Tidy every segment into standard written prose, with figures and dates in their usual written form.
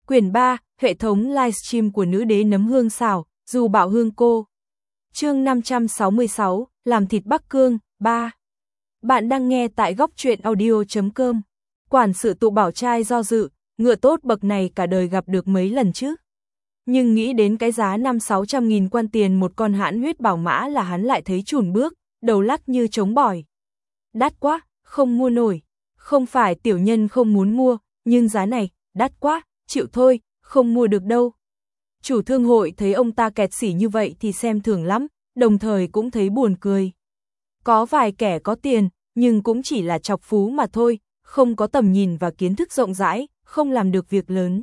Quyển 3, hệ thống livestream của nữ đế nấm hương xào, dù bảo hương cô. Chương 566, làm thịt Bắc Cương, 3. Bạn đang nghe tại góc truyện audio.com. Quản sự tụ bảo trai do dự, ngựa tốt bậc này cả đời gặp được mấy lần chứ. Nhưng nghĩ đến cái giá 5-600 nghìn quan tiền một con hãn huyết bảo mã là hắn lại thấy chùn bước, đầu lắc như trống bỏi. Đắt quá, không mua nổi. Không phải tiểu nhân không muốn mua, nhưng giá này, đắt quá, chịu thôi, không mua được đâu. Chủ thương hội thấy ông ta kẹt xỉ như vậy thì xem thường lắm, đồng thời cũng thấy buồn cười. Có vài kẻ có tiền, nhưng cũng chỉ là chọc phú mà thôi, không có tầm nhìn và kiến thức rộng rãi, không làm được việc lớn.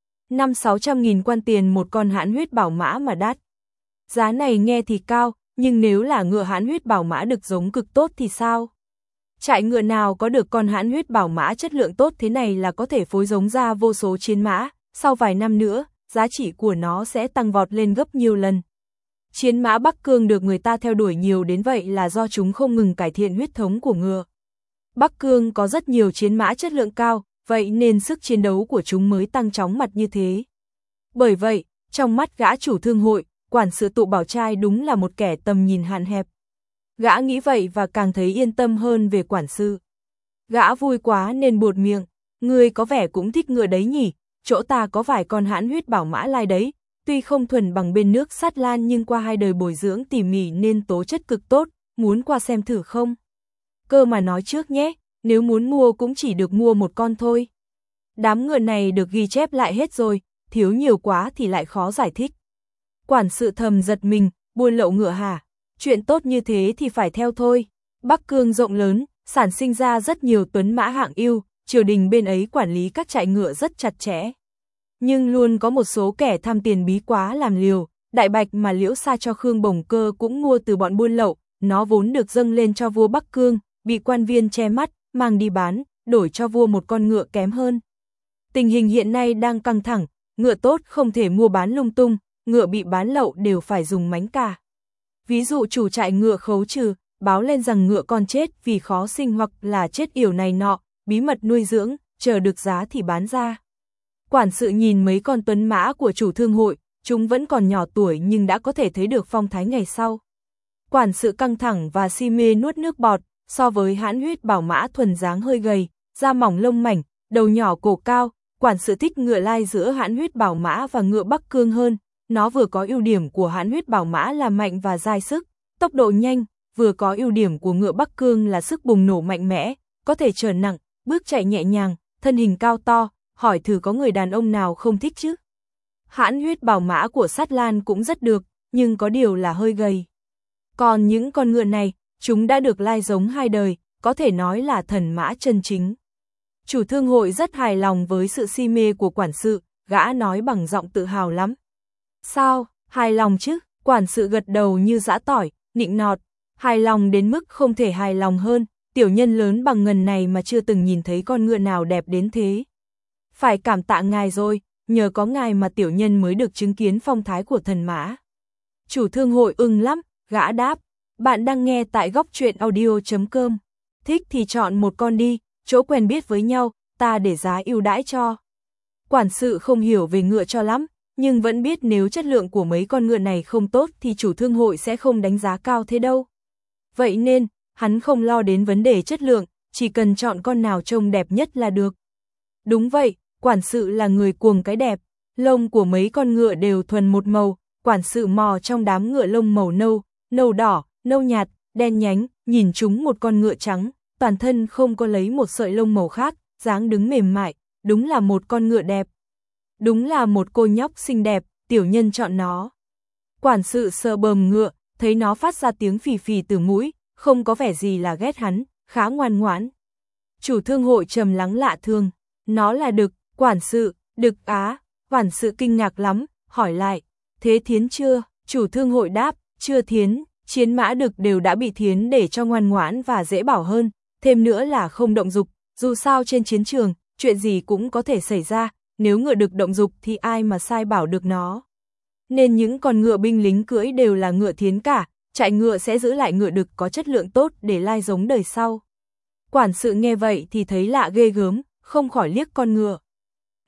5-600 nghìn quan tiền một con hãn huyết bảo mã mà đắt. Giá này nghe thì cao, nhưng nếu là ngựa hãn huyết bảo mã được giống cực tốt thì sao? Trại ngựa nào có được con hãn huyết bảo mã chất lượng tốt thế này là có thể phối giống ra vô số chiến mã, sau vài năm nữa, giá trị của nó sẽ tăng vọt lên gấp nhiều lần. Chiến mã Bắc Cương được người ta theo đuổi nhiều đến vậy là do chúng không ngừng cải thiện huyết thống của ngựa. Bắc Cương có rất nhiều chiến mã chất lượng cao, vậy nên sức chiến đấu của chúng mới tăng chóng mặt như thế. Bởi vậy, trong mắt gã chủ thương hội, quản sự tụ bảo trai đúng là một kẻ tầm nhìn hạn hẹp. Gã nghĩ vậy và càng thấy yên tâm hơn về quản sự. Gã vui quá nên buột miệng, ngươi có vẻ cũng thích ngựa đấy nhỉ, chỗ ta có vài con hãn huyết bảo mã lai đấy, tuy không thuần bằng bên nước Sát Lan nhưng qua 2 đời bồi dưỡng tỉ mỉ nên tố chất cực tốt, muốn qua xem thử không? Cơ mà nói trước nhé, nếu muốn mua cũng chỉ được mua một con thôi. Đám ngựa này được ghi chép lại hết rồi, thiếu nhiều quá thì lại khó giải thích. Quản sự thầm giật mình, buôn lậu ngựa hả? Chuyện tốt như thế thì phải theo thôi. Bắc Cương rộng lớn, sản sinh ra rất nhiều tuấn mã hạng ưu, triều đình bên ấy quản lý các trại ngựa rất chặt chẽ. Nhưng luôn có một số kẻ tham tiền bí quá làm liều, đại bạch mà Liễu Sa cho Khương Bồng Cơ cũng mua từ bọn buôn lậu, nó vốn được dâng lên cho vua Bắc Cương, bị quan viên che mắt, mang đi bán, đổi cho vua một con ngựa kém hơn. Tình hình hiện nay đang căng thẳng, ngựa tốt không thể mua bán lung tung, ngựa bị bán lậu đều phải dùng mánh cả. Ví dụ chủ trại ngựa khấu trừ, báo lên rằng ngựa con chết vì khó sinh hoặc là chết yểu này nọ, bí mật nuôi dưỡng, chờ được giá thì bán ra. Quản sự nhìn mấy con tuấn mã của chủ thương hội, chúng vẫn còn nhỏ tuổi nhưng đã có thể thấy được phong thái ngày sau. Quản sự căng thẳng và si mê nuốt nước bọt, so với hãn huyết bảo mã thuần dáng hơi gầy, da mỏng lông mảnh, đầu nhỏ cổ cao, quản sự thích ngựa lai giữa hãn huyết bảo mã và ngựa Bắc Cương hơn. Nó vừa có ưu điểm của hãn huyết bảo mã là mạnh và dai sức, tốc độ nhanh, vừa có ưu điểm của ngựa Bắc Cương là sức bùng nổ mạnh mẽ, có thể chở nặng, bước chạy nhẹ nhàng, thân hình cao to, hỏi thử có người đàn ông nào không thích chứ. Hãn huyết bảo mã của Sát Lan cũng rất được, nhưng có điều là hơi gầy. Còn những con ngựa này, chúng đã được lai giống 2 đời, có thể nói là thần mã chân chính. Chủ thương hội rất hài lòng với sự si mê của quản sự, gã nói bằng giọng tự hào lắm. Sao, hài lòng chứ? Quản sự gật đầu như giã tỏi, nịnh nọt. Hài lòng đến mức không thể hài lòng hơn, tiểu nhân lớn bằng ngần này mà chưa từng nhìn thấy con ngựa nào đẹp đến thế. Phải cảm tạ ngài rồi, nhờ có ngài mà tiểu nhân mới được chứng kiến phong thái của thần mã. Chủ thương hội ưng lắm, gã đáp. Bạn đang nghe tại góc truyện audio.com. Thích thì chọn một con đi, chỗ quen biết với nhau, ta để giá ưu đãi cho. Quản sự không hiểu về ngựa cho lắm, nhưng vẫn biết nếu chất lượng của mấy con ngựa này không tốt thì chủ thương hội sẽ không đánh giá cao thế đâu. Vậy nên, hắn không lo đến vấn đề chất lượng, chỉ cần chọn con nào trông đẹp nhất là được. Đúng vậy, quản sự là người cuồng cái đẹp, lông của mấy con ngựa đều thuần một màu, quản sự mò trong đám ngựa lông màu nâu, nâu đỏ, nâu nhạt, đen nhánh, nhìn chúng một con ngựa trắng, toàn thân không có lấy một sợi lông màu khác, dáng đứng mềm mại, đúng là một con ngựa đẹp. Đúng là một cô nhóc xinh đẹp, tiểu nhân chọn nó. Quản sự sờ bờm ngựa, thấy nó phát ra tiếng phì phì từ mũi, không có vẻ gì là ghét hắn, khá ngoan ngoãn. Chủ thương hội trầm lắng lạ thường, nó là đực, quản sự, đực á, quản sự kinh ngạc lắm, hỏi lại, thế thiến chưa? Chủ thương hội đáp, chưa thiến, chiến mã đực đều đã bị thiến để cho ngoan ngoãn và dễ bảo hơn, thêm nữa là không động dục, dù sao trên chiến trường, chuyện gì cũng có thể xảy ra. Nếu ngựa đực động dục thì ai mà sai bảo được nó. Nên những con ngựa binh lính cưỡi đều là ngựa thiến cả, trại ngựa sẽ giữ lại ngựa đực có chất lượng tốt để lai giống đời sau. Quản sự nghe vậy thì thấy lạ ghê gớm, không khỏi liếc con ngựa.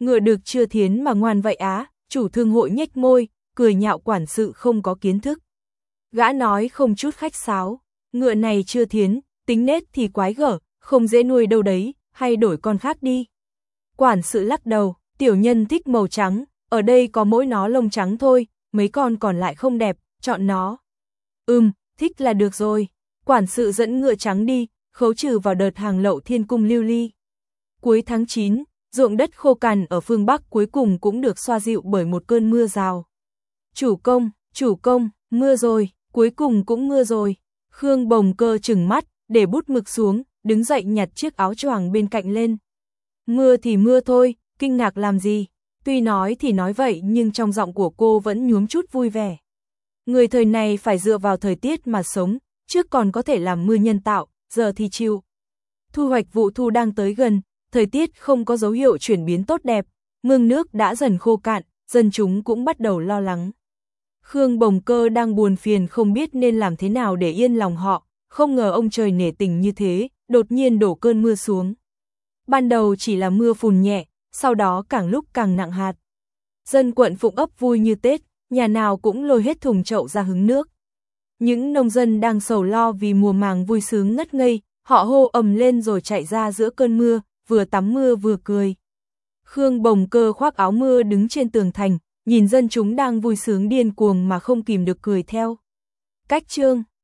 Ngựa được chưa thiến mà ngoan vậy á, chủ thương hội nhếch môi, cười nhạo quản sự không có kiến thức. Gã nói không chút khách sáo, ngựa này chưa thiến, tính nết thì quái gở, không dễ nuôi đâu đấy, hay đổi con khác đi. Quản sự lắc đầu, tiểu nhân thích màu trắng, ở đây có mỗi nó lông trắng thôi, mấy con còn lại không đẹp, chọn nó. Thích là được rồi. Quản sự dẫn ngựa trắng đi, khấu trừ vào đợt hàng lậu thiên cung lưu ly. Cuối tháng 9, ruộng đất khô cằn ở phương Bắc cuối cùng cũng được xoa dịu bởi một cơn mưa rào. Chủ công, mưa rồi, cuối cùng cũng mưa rồi. Khương Bồng Cơ trừng mắt, để bút mực xuống, đứng dậy nhặt chiếc áo choàng bên cạnh lên. Mưa thì mưa thôi, kinh ngạc làm gì? Tuy nói thì nói vậy nhưng trong giọng của cô vẫn nhuốm chút vui vẻ. Người thời này phải dựa vào thời tiết mà sống, trước còn có thể làm mưa nhân tạo, giờ thì chịu. Thu hoạch vụ thu đang tới gần, thời tiết không có dấu hiệu chuyển biến tốt đẹp, mương nước đã dần khô cạn, dân chúng cũng bắt đầu lo lắng. Khương Bồng Cơ đang buồn phiền không biết nên làm thế nào để yên lòng họ, không ngờ ông trời nể tình như thế, đột nhiên đổ cơn mưa xuống. Ban đầu chỉ là mưa phùn nhẹ, sau đó càng lúc càng nặng hạt. Dân quận Phụng Ấp vui như Tết, nhà nào cũng lôi hết thùng chậu ra hứng nước. Những nông dân đang sầu lo vì mùa màng vui sướng ngất ngây, họ hô ầm lên rồi chạy ra giữa cơn mưa, vừa tắm mưa vừa cười. Khương Bồng Cơ khoác áo mưa đứng trên tường thành, nhìn dân chúng đang vui sướng điên cuồng mà không kìm được cười theo. Cách chương